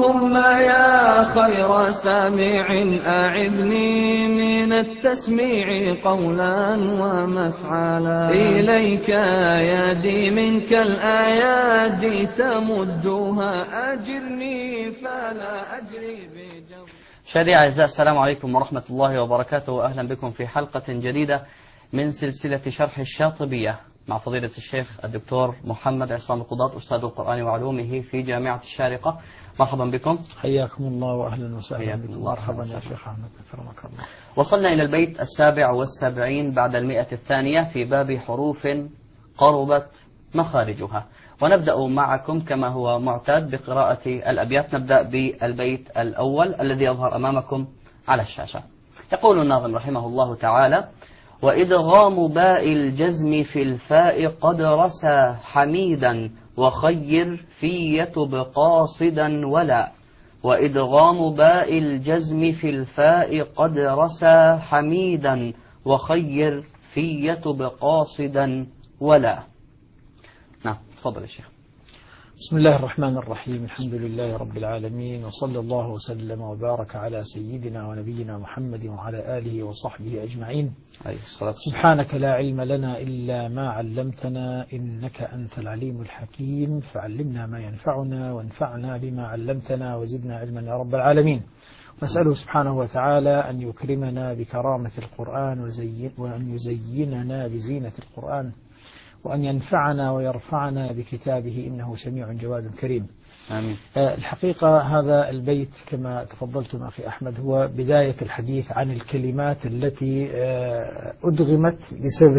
ثم يا خير سامع أعذني من التسميع قولا ومفعلا، إليك يدي منك الآيات تمدها، أجرني فلا أجري بجو. مشاهدي أعزاء، السلام عليكم ورحمة الله وبركاته، وأهلا بكم في حلقة جديدة من سلسلة شرح الشاطبية مع فضيلة الشيخ الدكتور محمد عصام القضاة، أستاذ القرآن وعلومه في جامعة الشارقة. مرحبا بكم. حياكم الله وأهلا وسهلا بكم. مرحبا يا شيخ أحمد، أكرمك الله. وصلنا إلى البيت 77 بعد 100 في باب حروف قربت مخارجها، ونبدأ معكم كما هو معتاد بقراءة الأبيات. نبدأ بالبيت الأول الذي يظهر أمامكم على الشاشة. يقول الناظم رحمه الله تعالى: وإدغام باء الجزم في الفاء قد رسى حميدا، وخير في يتب قاصدا ولا. وإدغام باء الجزم في الفاء قد رسى حميدا، وخير في يتب قاصدا ولا. نعم، تفضل يا شيخ. بسم الله الرحمن الرحيم، الحمد لله رب العالمين، وصلى الله وسلم وبارك على سيدنا ونبينا محمد وعلى آله وصحبه أجمعين. سبحانك لا علم لنا إلا ما علمتنا، إنك أنت العليم الحكيم، فعلمنا ما ينفعنا وانفعنا بما علمتنا وزدنا علما يا رب العالمين. نسأله سبحانه وتعالى أن يكرمنا بكرامة القرآن وأن يزيننا بزينة القرآن، وأن ينفعنا ويرفعنا بكتابه، إنه سميع جواد كريم. آمين. الحقيقة هذا البيت كما تفضلتم أخي أحمد هو بداية الحديث عن الكلمات التي أدغمت بسبب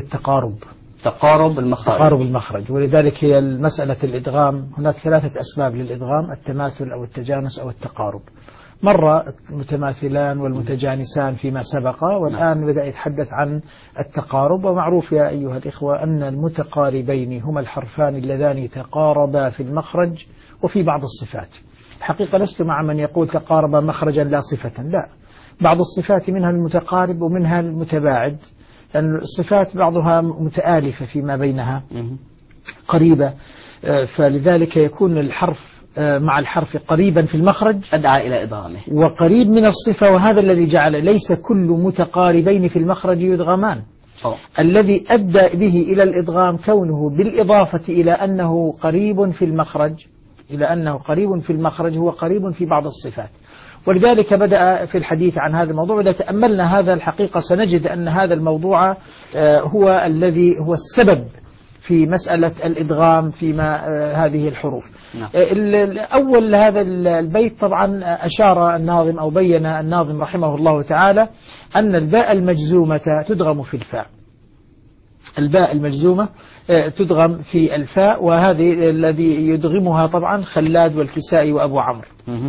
تقارب المخرج، ولذلك هي مسألة الإدغام هناك 3 أسباب للإدغام: التماثل أو التجانس أو التقارب. مرة المتماثلان والمتجانسان فيما سبق، والآن بدأ يتحدث عن التقارب. ومعروف يا أيها الإخوة أن المتقاربين هما الحرفان اللذان تقاربا في المخرج وفي بعض الصفات. الحقيقة لست مع من يقول تقاربا مخرجا لا صفة، لا، بعض الصفات منها المتقارب ومنها المتباعد، لأن الصفات بعضها متآلفة فيما بينها قريبة، فلذلك يكون الحرف مع الحرف قريبا في المخرج أدعى إلى إدغامه، وقريب من الصفة، وهذا الذي جعل ليس كل متقاربين في المخرج يدغمان. الذي أدى به إلى الإدغام كونه بالإضافة إلى أنه قريب في المخرج هو قريب في بعض الصفات. ولذلك بدأ في الحديث عن هذا الموضوع. إذا تأملنا هذا الحقيقة سنجد أن هذا الموضوع هو السبب في مسألة الإدغام فيما هذه الحروف. أول هذا البيت طبعا أشار الناظم أو بين الناظم رحمه الله تعالى أن الباء المجزومة تدغم في الفاء. الباء المجزومة تدغم في الفاء، وهذه الذي يدغمها طبعا خلاد والكسائي وأبو عمرو.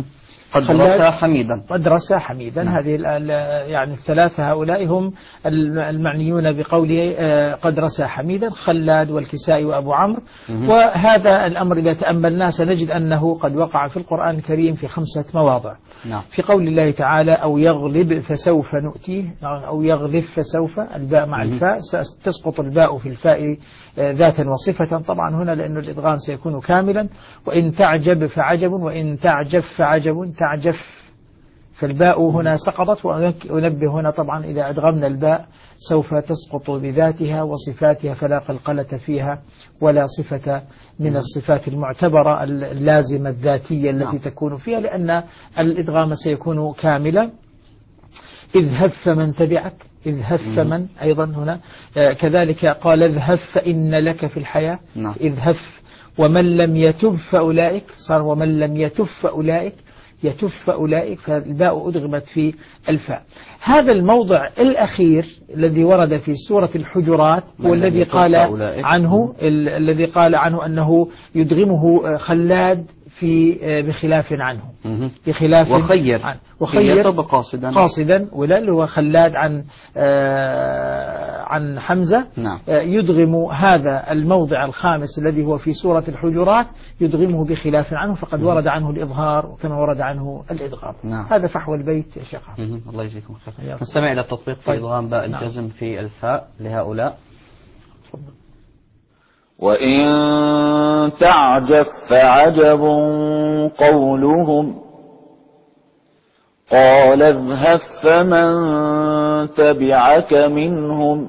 قد رسى حميدا. هذه يعني الثلاثة هؤلاء هم المعنيون بقوله قد رسى حميدا، خلاد والكسائي وأبو عمرو. وهذا الأمر إذا تأملناه سنجد أنه قد وقع في القرآن الكريم في 5 مواضع. في قول الله تعالى: أو يغلب فسوف نؤتيه، أو يغلب فسوف، الباء مع الفاء، تسقط الباء في الفاء ذاتا وصفة طبعا هنا، لأن الإدغام سيكون كاملا. وإن تعجب فعجب، وإن تعجب فعجب، تعجف، فالباء هنا سقطت. وأنبه هنا طبعا إذا أدغمنا الباء سوف تسقط بذاتها وصفاتها، فلا قلقلة فيها ولا صفة من الصفات المعتبرة اللازمة الذاتية التي تكون فيها، لأن الإدغام سيكون كاملا. اذهب فمن تبعك، اذهب فمن أيضا هنا كذلك قال اذهب فإن لك في الحياة، اذهب. ومن لم يتب فأولئك، صار ومن لم يتب فأولئك، يتف أولئك، فالباء أدغمت في الفاء. هذا الموضع الأخير الذي ورد في سورة الحجرات هو الذي قال عنه أنه يدغمه خلاد بخلاف عنه، بخلاف وخير قاصدا، ولا هو خلاد عن حمزة. يدغم هذا الموضع الخامس الذي هو في سورة الحجرات يدغمه بخلاف عنه، فقد ورد عنه الإظهار وكما ورد عنه الإدغام. هذا فحوى البيت يا شيخ. الله يجزيكم خير. نستمع إلى التطبيق في إدغام باء الجزم في الفاء لهؤلاء. وإن تعجب فعجب قولهم قال اذهب فمن تبعك منهم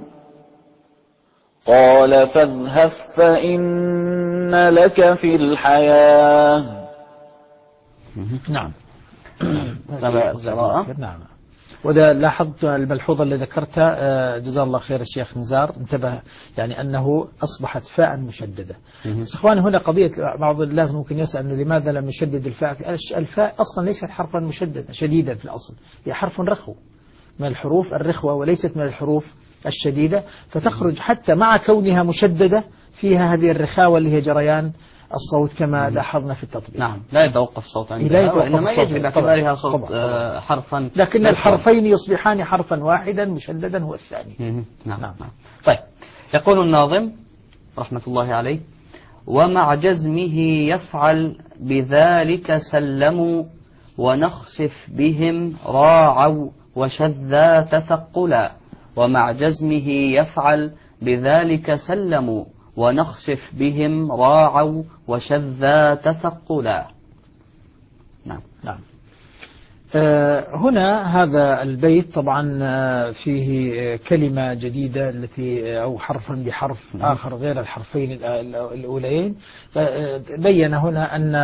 قال فاذهب فإن لك في الحياة. نعم. نعم. وإذا لاحظت الملحوظة اللي ذكرتها جزاه الله خير الشيخ نزار، انتبه يعني أنه أصبحت فاء مشددة. بس إخواني هنا قضية بعض الناس ممكن يسأل أنه لماذا لم يشدد الفاء. الفاء أصلا ليست حرفا مشددا شديدا في الأصل، هي حرف رخو من الحروف الرخوة وليست من الحروف الشديدة، فتخرج حتى مع كونها مشددة فيها هذه الرخاوة اللي هي جريان الصوت كما لاحظنا في التطبيق. نعم، لا يتوقف الصوت عندها، لا يتوقف وإنما الصوت يجب باعتبارها صوت حرفا، لكن الحرفين يصبحان حرفا واحدا مشددا هو الثاني. نعم. طيب، يقول الناظم رحمة الله عليه: ومع جزمه يفعل بذلك سلموا ونخسف بهم راعوا وشذا تثقلا. ومع جزمه يفعل بذلك سلموا ونخسف بهم راعوا وشذا تثقلا. نعم. هنا هذا البيت طبعا فيه كلمة جديدة التي أو حرفا بحرف آخر غير الحرفين الأولين. بين هنا أن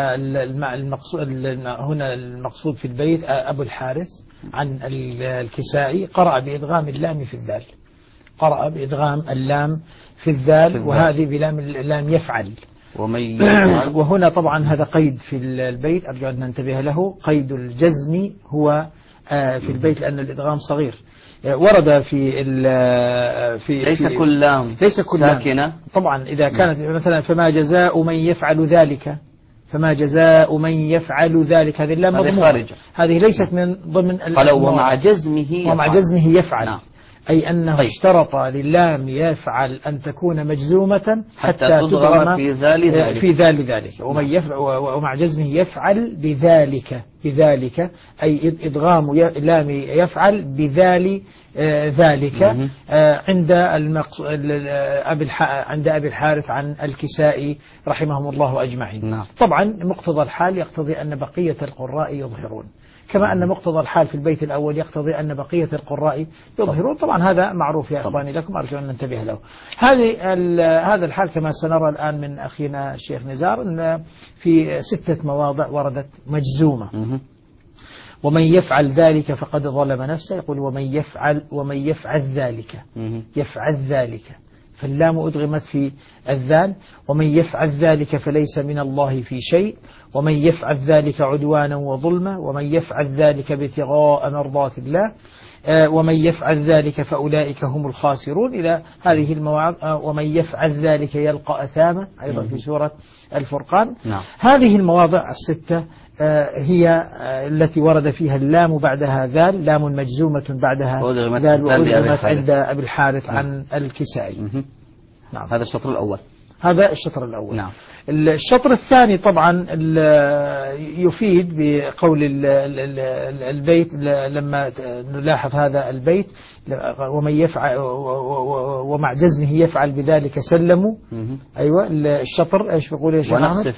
المقصود في البيت أبو الحارث عن الكسائي قرأ بإدغام اللام في الذال، قرأ بإدغام اللام في الذال، وهذه بلام اللام يفعل. وهنا طبعا هذا قيد في البيت أرجو أن ننتبه له، قيد الجزم هو في البيت لأن الإدغام صغير. ورد في ليس كل لام ساكنة طبعا إذا كانت مثلا فما جزاء من يفعل ذلك، فما جزاء من يفعل ذلك، هذه اللام مضمومة، هذه ليست من ضمن ومع جزمه يفعل. نعم. أي أنه اشترط للام يفعل أن تكون مجزومة حتى تضغم في ذلك. ومع جزمه يفعل بذلك أي إدغام لام يفعل بذال ذلك عند أبي الحارث عن الكسائي رحمهم الله أجمعين. طبعا مقتضى الحال يقتضي أن بقية القراء يظهرون، كما أن مقتضى الحال في البيت الأول يقتضي أن بقية القراء يظهرون. طبعا هذا معروف يا إخواني لكم، أرجو أن ننتبه له. هذا الحال كما سنرى الآن من أخينا الشيخ نزار أن في 6 مواضع وردت مجزومة. ومن يفعل ذلك فقد ظلم نفسه، يقول ومن يفعل ذلك فاللام أدغمت في الذال. ومن يفعل ذلك فليس من الله في شيء، ومن يفعل ذلك عدوانا وظلما، ومن يفعل ذلك ابتغاء مرضات الله، ومن يفعل ذلك فأولئك هم الخاسرون، إلى هذه المواضع. ومن يفعل ذلك يلقى أثاما أيضا في سورة الفرقان. هذه المواضع 6 هي التي ورد فيها اللام بعدها ذال، لام مجزومة بعدها ذال، وأدغمت عند أبي الحارث عن الكسائي. نعم. هذا الشطر الأول. نعم. الشطر الثاني طبعا يفيد بقول البيت لما نلاحظ هذا البيت ومن يفعل ومع جزمه يفعل بذلك سلموا. أيوة الشطر إيش بيقول يا شيخ؟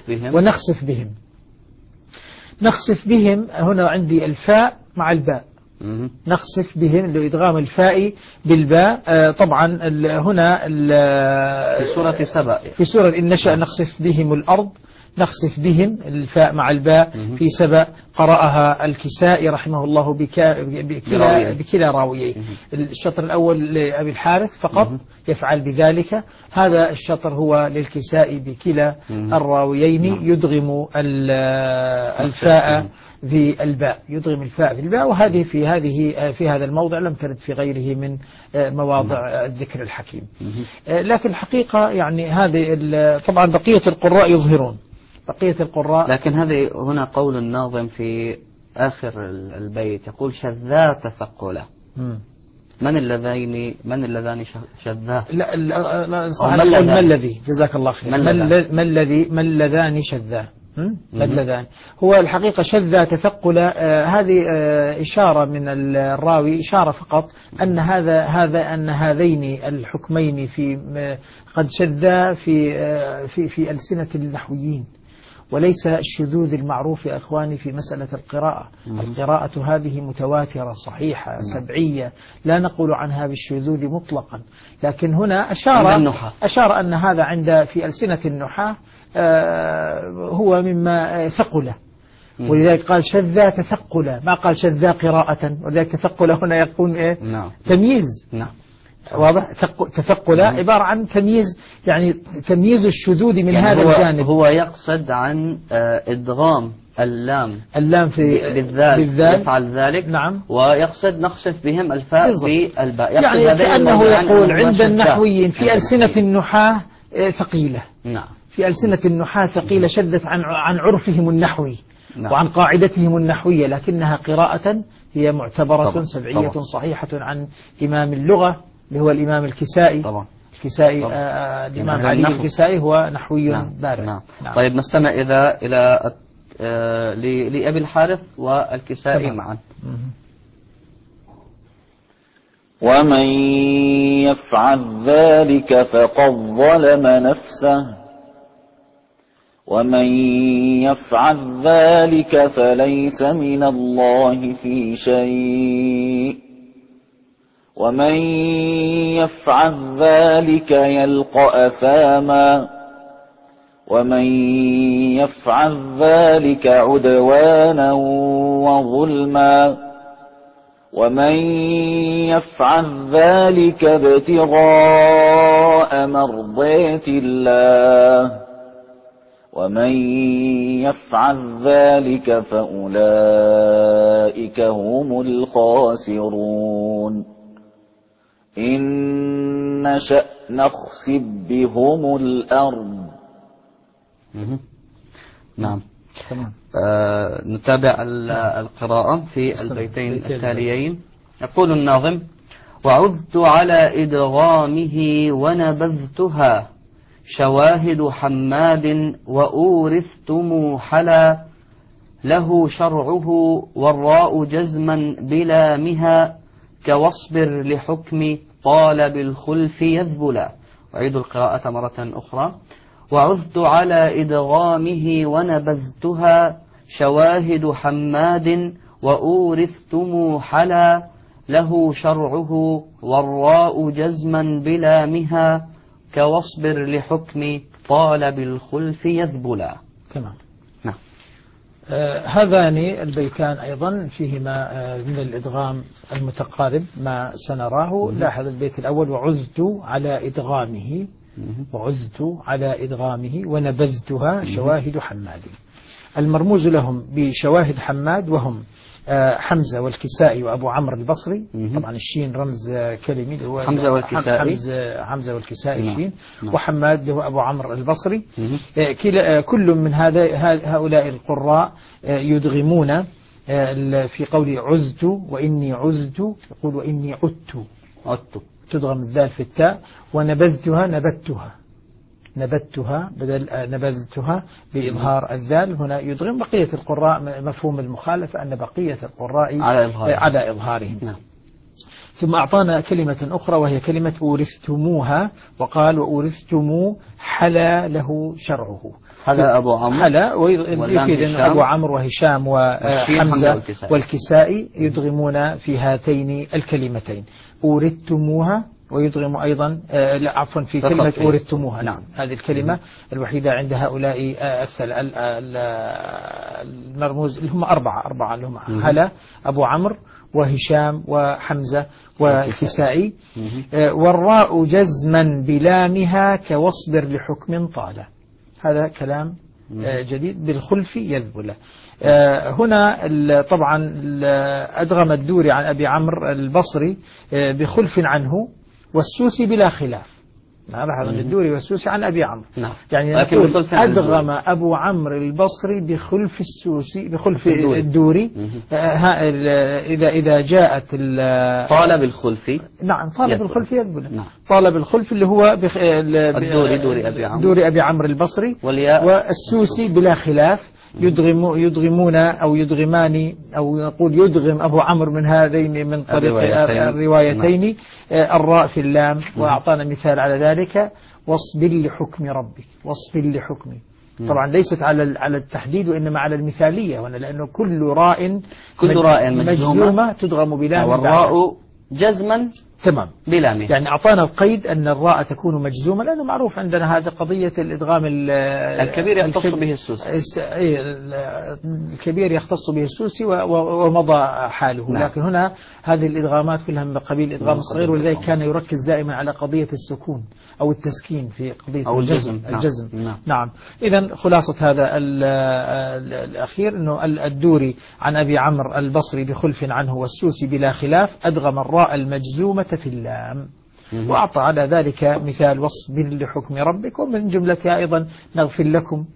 نخسف بهم هنا عندي الفاء مع الباء. نخسف بهم لإدغام الفاء بالباء. طبعا هنا في سورة إن نشأ نخسف بهم الأرض، نخسف بهم الفاء مع الباء في سبأ قرأها الكسائي رحمه الله بكلا راويين. الشطر الأول لأبي الحارث فقط يفعل بذلك، هذا الشطر هو للكسائي بكلا الراويين يدغم الفاء في الباء، يدغم الفاء في الباء. وهذه في هذا الموضع لم ترد في غيره من مواضع الذكر الحكيم. لكن الحقيقة يعني هذه طبعا بقية القراء يظهرون، لكن هذه هنا قول الناظم في آخر البيت يقول شذا تثقلا. من اللذان شذا؟ لا ما الذي جزاك الله خير، ما اللذان شذا. ما اللذان هو الحقيقة شذا تثقلا. هذه إشارة من الراوي، إشارة فقط أن أن هذين الحكمين قد شذا في ألسنة النحويين، وليس الشذوذ المعروف يا إخواني في مسألة القراءة. القراءة هذه متواترة صحيحة سبعية، لا نقول عنها بالشذوذ مطلقا، لكن هنا أشار أن هذا عند في ألسنة النحاة هو مما ثقله، ولذلك قال شذا تثقلا، ما قال شذا قراءة، ولذلك تثقلا هنا يكون إيه؟ تمييز. واضح. تثقلا عبارة عن تمييز، يعني تمييز الشذوذ من هذا الجانب. هو يقصد عن إدغام اللام في بالذال يفعل ذلك. نعم. ويقصد نخسف بهم الفاء في الباء، يعني كأنه يقول عند النحويين في ألسنة النحاة ثقيلة. نعم. في ألسنة النحاة ثقيلة شدت عن عرفهم النحوي. نعم. وعن قاعدتهم النحوية، لكنها قراءة هي معتبرة سبعية صحيحة عن إمام اللغة اللي هو الإمام الكسائي. طبعا. الكسائي الإمام علي الكسائي هو نحوي بارع. نعم. طيب نستمع إلى لأبي الحارث والكسائي معا. ومن يفعل ذلك فقد ظلم نفسه، ومن يفعل ذلك فليس من الله في شيء، ومن يفعل ذلك يلقى أثاما، ومن يفعل ذلك عدوانا وظلما، ومن يفعل ذلك ابتغاء مرضات الله، ومن يفعل ذلك فأولئك هم الخاسرون. إن نشأ نخسف بهم الأرض. نعم. نتابع القراءة في البيتين التاليين. يقول الناظم: وعذت على إدغامه ونبذتها شواهد حماد وأورثتم حلا له شرعه والراء جزما بلا مها كواصبر لحكم طالب الخلف يذبلا. أعيد القراءة مرة أخرى. وعذت على إدغامه ونبذتها شواهد حماد وأورثتم حلا له شرعه والراء جزما بلا مها كواصبر لحكم طالب الخلف يذبلا. تمام. نعم. هذان البيتان أيضا فيهما من الإدغام المتقارب ما سنراه. لاحظ البيت الأول: وعذت على إدغامه، وعذت على إدغامه ونبذتها شواهد حماد. المرموز لهم بشواهد حماد وهم حمزة والكسائي وأبو عمرو البصري. طبعا الشين رمز كلمي، هو حمزة والكسائي. حمزة والكسائي الشين. وحماد هو أبو عمرو البصري. كل من هؤلاء القراء يدغمون في قول عذت وإني عذت، يقول وإني عدت، تدغم الذال في التاء. ونبذتها نبذتها بدل نبذتها بإظهار الذال، هنا يدغم. بقية القراء مفهوم المخالفة أن بقية القراء على إظهارهم. نعم. ثم أعطانا كلمة أخرى وهي كلمة أورثتموها، وقال وأورثتموا حلا له شرعه. حلا أبو عمرو، حلا ويفيد أن أبو عمرو وهشام وحمزة والكسائي يدغمون في هاتين الكلمتين. أورثتموها، ويدغم أيضا عفوا في كلمة أورثتموها. نعم. هذه الكلمة الوحيدة عند هؤلاء المرموز اللي هم أربعة اللي هم حلا أبو عمرو وهشام وحمزة والكسائي. والراء جزما بلامها كواصبر لحكم طالة. هذا كلام جديد. بالخلف يذبل. هنا طبعا أدغم الدوري عن أبي عمرو البصري بخلف عنه، والسوسي بلا خلاف. لاحظ الدوري والسوسي عن أبي عمرو. يعني أدغم أبو عمرو البصري بخلف السوسي بخلف الدوري. إذا جاءت طالب الخلف. نعم، طالب الخلف يذبل. طالب الخلف اللي هو دوري أبي عمرو البصري. والسوسي بلا خلاف يدغمون أو يدغمان أو نقول يدغم أبو عمرو من هذين من طريق الروايتين الراء في اللام. وأعطانا مثال على ذلك: واصبر لحكم ربك، واصبر لحكمه. طبعا ليست على التحديد وإنما على المثالية هنا، لأنه كل راء مجزومة تدغم بلام، والراء جزما تمام بلامه. يعني أعطانا القيد أن الراء تكون مجزومة، لأنه معروف عندنا هذا قضية الإدغام الكبير يختص به السوسي. الكبير يختص به السوسي ومضى حاله. نعم. لكن هنا هذه الإدغامات كلها من قبيل الإدغام الصغير، ولذلك كان يركز دائما على قضية السكون أو التسكين في قضية أو الجزم. نعم. نعم. إذن خلاصة هذا الأخير أنه الدوري عن أبي عمرو البصري بخلف عنه والسوسي بلا خلاف أدغم الراء المجزومة في اللام. وأعطى على ذلك مثال واصبر لحكم ربك، ومن جملتها أيضا نغفر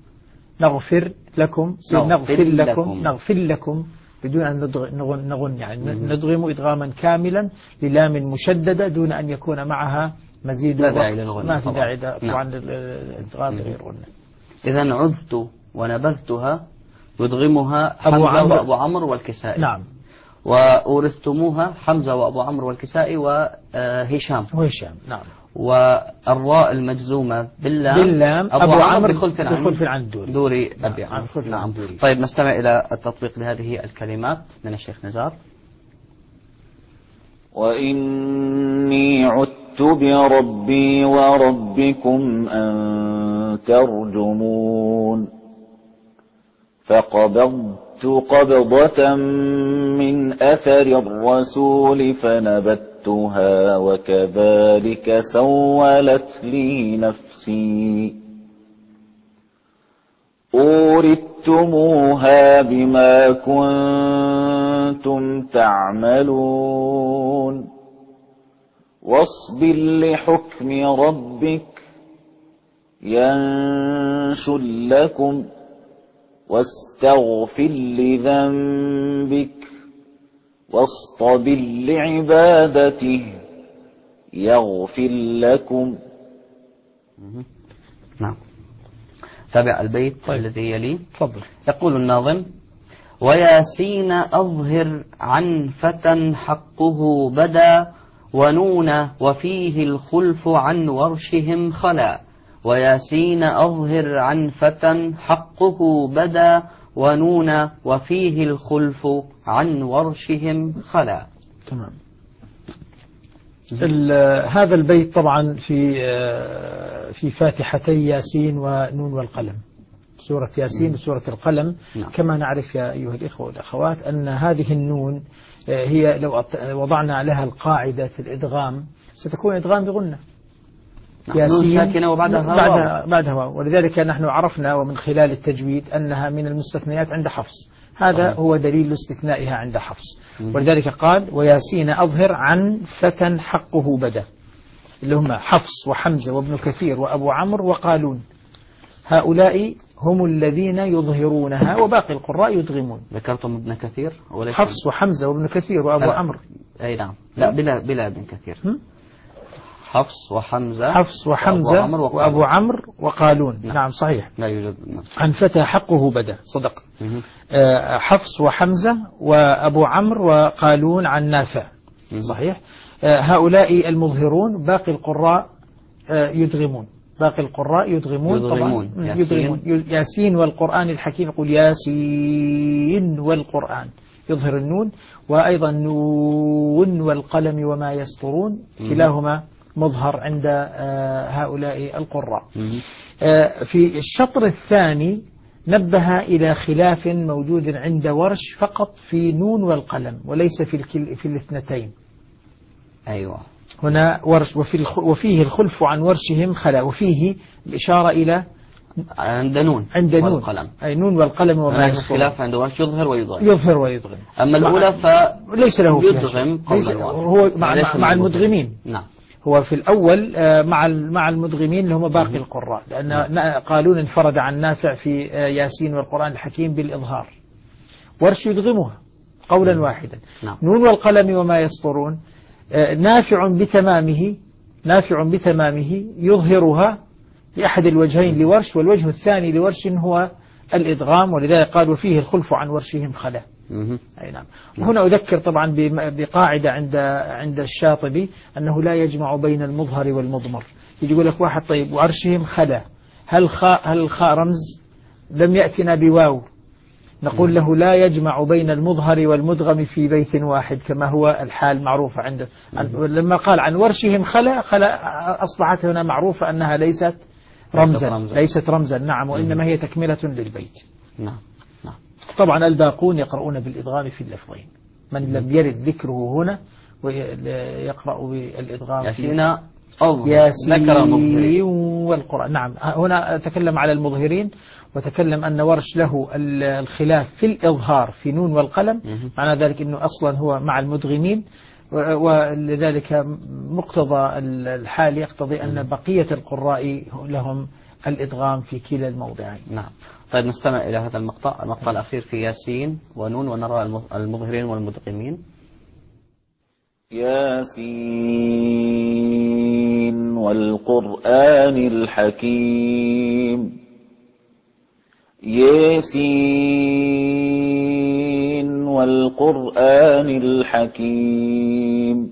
لكم بدون أن نغن يعني ندغم إدغاما كاملا للام مشددة دون أن يكون معها مزيد وقت، ما في داعي طبعا الإدغام غير غنى. إذن عذت ونبذتها يدغمها حمزة وأبو عمرو والكسائي. نعم. وأورثتموها حمزة وأبو عمرو والكسائي وهشام. نعم. والراء المجزومة باللام أبو عمرو بخلف عن دوري أبي عمرو. نعم. طيب نستمع إلى التطبيق لهذه الكلمات من الشيخ نزار. وإني عدت بربي وربكم أن ترجمون فقبضت قبضة من أثر الرسول فنبتها وكذلك سولت لي نفسي أورثتموها بما كنتم تعملون واصبر لحكم ربك ينشل لكم واستغفر لذنبك واصطبر لعبادته يغفر لكم. نعم. تابع البيت الذي يلي. تفضل. يقول الناظم: وياسين أظهر عن فتى حقه بدا ونون وفيه الخلف عن ورشهم خلا. وياسين أظهر عن فتى حقه بدا ونون وفيه الخلف عن ورشهم خلا. تمام. هذا البيت طبعا في فاتحتي ياسين ونون والقلم، سورة ياسين وسورة القلم. كما نعرف يا أيها الإخوة والأخوات أن هذه النون هي لو وضعنا لها القاعدة الإدغام ستكون إدغام بغنة. ياسين ساكنة بعدها واو، ولذلك نحن عرفنا ومن خلال التجويد أنها من المستثنيات عند حفص. هذا هو دليل استثنائها عند حفص. ولذلك قال: وياسين أظهر عن فتى حقه بدا، اللي هم حفص وحمزة وابن كثير وأبو عمرو وقالون. هؤلاء هم الذين يظهرونها وباقي القراء يدغمون. ذكرتم ابن كثير؟ حفص وحمزة وابن كثير وأبو عمرو. أي نعم. لا بلا ابن كثير. حفص وحمزة وأبو عمرو وقالون. نعم صحيح. لا يوجد. عن فتى حقه بدا، صدقت. حفص وحمزة وأبو عمرو وقالون عن نافع. صحيح. هؤلاء المظهرون، باقي القراء يدغمون. طبعا ياسين والقرآن الحكيم، يقول ياسين والقرآن يظهر النون، وأيضا نون والقلم وما يسطرون، كلاهما مظهر عند هؤلاء القراء. في الشطر الثاني نبه إلى خلاف موجود عند ورش فقط في نون والقلم، وليس في الاثنتين. أيوة. هنا ورش وفيه الخلف عن ورشهم خلا، وفيه الإشارة إلى عند نون والقلم. أي نون والقلم وما يسطرون. خلاف عند ورش يظهر ويدغم. أما الأولى فليس له يدغم هو مع المدغمين. نعم. هو في الأول مع المدغمين اللي هم باقي القراء، لأن قالون انفرد عن نافع في ياسين والقرآن الحكيم بالإظهار. ورش يدغمها قولا واحدا. نون والقلم وما يسطرون نافع بتمامه يظهرها بأحد الوجهين لورش، والوجه الثاني لورش هو الإدغام، ولذلك قال وفيه الخلف عن ورشهم خلا. أي نعم. وهنا أذكر طبعا بقاعدة عند الشاطبي أنه لا يجمع بين المظهر والمضمر. يجي يقول لك واحد طيب وعرشهم خلا، هل الخاء رمز لم يأتنا بواو نقول له لا يجمع بين المظهر والمدغم في بيت واحد كما هو الحال معروفة عنده. لما قال عن ورشهم خلا أصبحت هنا معروفة أنها ليست رمزا نعم، وإنما هي تكملة للبيت. نعم. طبعا الباقون يقرؤون بالإدغام في اللفظين، من لم يرد ذكره هنا ويقرأ بالإدغام ياسين ياسين والقرآن. نعم، هنا تكلم على المظهرين، وتكلم أن ورش له الخلاف في الإظهار في نون والقلم، معنى ذلك أنه أصلا هو مع المدغمين، ولذلك مقتضى الحال يقتضي أن بقية القراء لهم الإدغام في كلا الموضعين. نعم. طيب نستمع إلى هذا المقطع الأخير في ياسين ونون، ونرى المظهرين والمدغمين. ياسين والقرآن الحكيم. ياسين والقرآن الحكيم.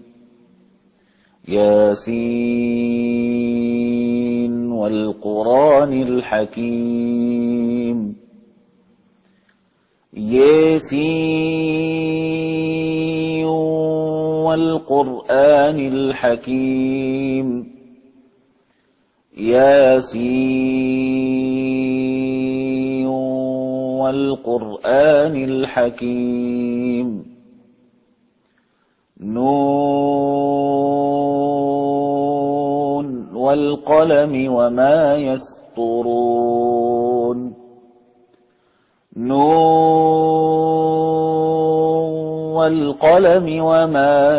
ياسين والقرآن الحكيم. ياسين والقرآن الحكيم. ياسين والقرآن الحكيم. نون والقلم وما يسطرون. نون والقلم وما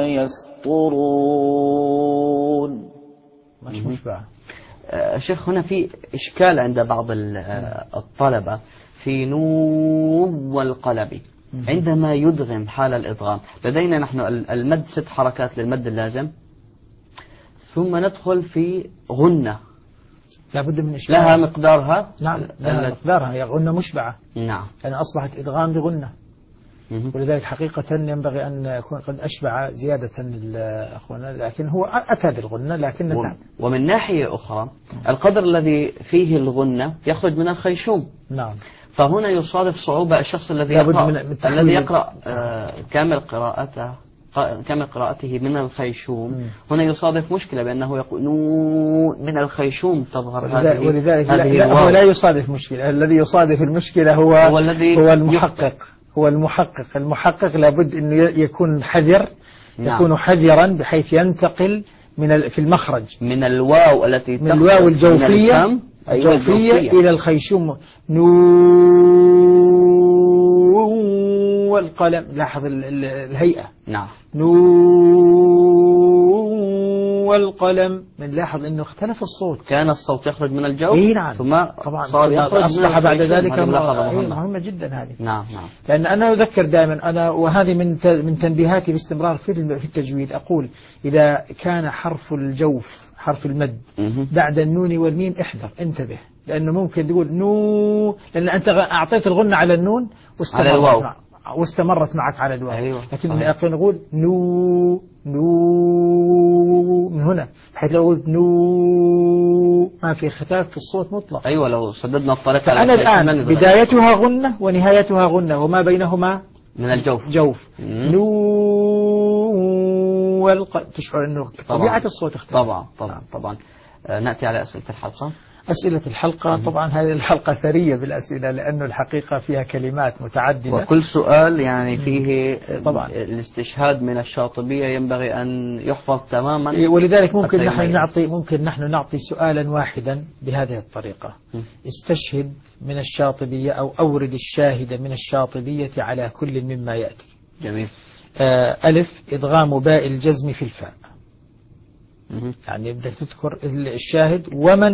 يسطرون. مش مشبع. شيخ، هنا في إشكال عند بعض الطلبة في نون والقلم عندما يدغم حال الإدغام. لدينا نحن المد 6 حركات للمد اللازم، ثم ندخل في غنة لابد من إشكال لها مقدارها. نعم، لها مقدارها، هي غنة مشبعة. نعم، يعني أصبحت إدغام بغنة. ولذلك حقيقة ينبغي أن يكون قد أشبع زيادة الأخوان، لكن هو أتى بالغنة لكن ومن ناحية أخرى القدر الذي فيه الغنة يخرج من الخيشوم. نعم. فهنا يصادف صعوبة الشخص الذي يقرأ كامل قراءته من الخيشوم. هنا يصادف مشكلة بأنه يقول نون من الخيشوم تظهر هذه. ولذلك هو لا يصادف مشكلة، الذي يصادف المشكلة هو المحقق. هو المحقق لابد أنه يكون حذر. نعم. يكون حذرا بحيث ينتقل في المخرج من الواو التي من الواو الجوفية إلى الخيشوم. نون والقلم، لاحظ الهيئة. نعم. نون والقلم، من لاحظ أنه اختلف الصوت، كان الصوت يخرج من الجوف. نعم. ثم طبعا صار أصبح بعد ذلك مهمة جدا هذه. نعم. لأن أنا أذكر دائما وهذه من تنبيهاتي باستمرار في التجويد، أقول إذا كان حرف الجوف حرف المد بعد النون والميم احذر، انتبه، لأنه ممكن تقول لأن أنت أعطيت الغنة على النون واستمرت معك على الواو. أيوة. لكن نقول من هنا، بحيث لو قلت ما في ختاف في الصوت مطلق. أيوة، لو سددنا الطريق. فأنا الآن بدايتها غنة ونهايتها غنة، وما بينهما من الجوف جوف. تشعر أنه طبيعة الصوت اختلف. طبعا. نأتي على أسئلة الحلقة. أسئلة الحلقة طبعا هذه الحلقة ثرية بالأسئلة، لأنه الحقيقة فيها كلمات متعددة، وكل سؤال يعني فيه طبعا الاستشهاد من الشاطبية ينبغي أن يحفظ تماما. ولذلك ممكن نحن نعطي سؤالا واحدا بهذه الطريقة. استشهد من الشاطبية أو أورد الشاهد من الشاطبية على كل مما يأتي. جميل. ألف، إدغام باء الجزم في الفاء. يعني بدك تذكر الشاهد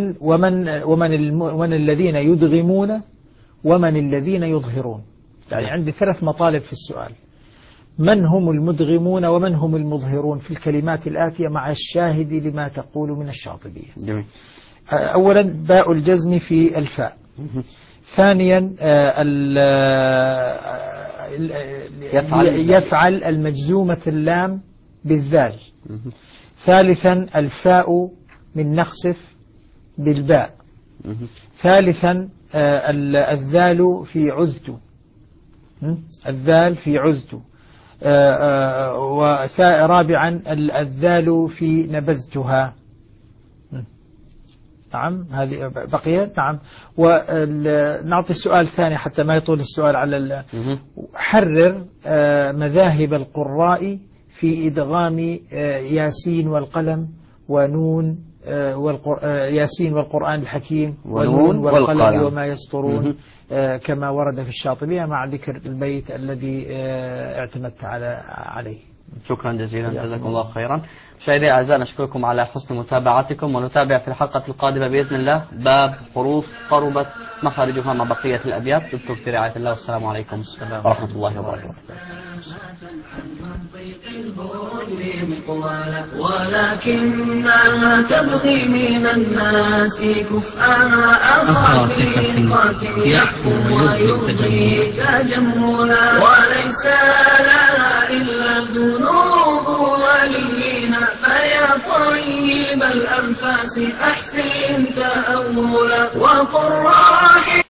ومن الذين يدغمون ومن الذين يظهرون. يعني عندي 3 مطالب في السؤال: من هم المدغمون ومن هم المظهرون في الكلمات الآتية مع الشاهد لما تقول من الشاطبية. جميل. أولا باء الجزم في الفاء. ثانيا يفعل المجزومة اللام بالذال. ثالثا الفاء من نخسف بالباء. ثالثا الذال في عذت، الذال في عذت. ورابعا الذال في نبذتها. نعم هذه بقيت. نعم. ونعطي السؤال الثاني حتى ما يطول السؤال على حرر مذاهب القراء في إدغام ياسين والقلم ونون ياسين والقرآن الحكيم ونون والقلم وما يسطرون كما ورد في الشاطبية مع ذكر البيت الذي اعتمدت عليه. شكرا جزيلا، جزاكم الله خيرا. مشاهدي أعزائي نشكركم على حسن متابعتكم، ونتابع في الحلقة القادمة بإذن الله باب حروف قربت مخارجها مع بقية الأبيات. دمتم في رعاية الله، والسلام عليكم ورحمة الله وبركاته. ولكنها تبغي من الناس كفءا أخا ثقة يعفو ويبغي تجملا، وليس لها إلا الذنوب وليها، فيا طيب الأنفاس أحسن تأولا، وقل راحم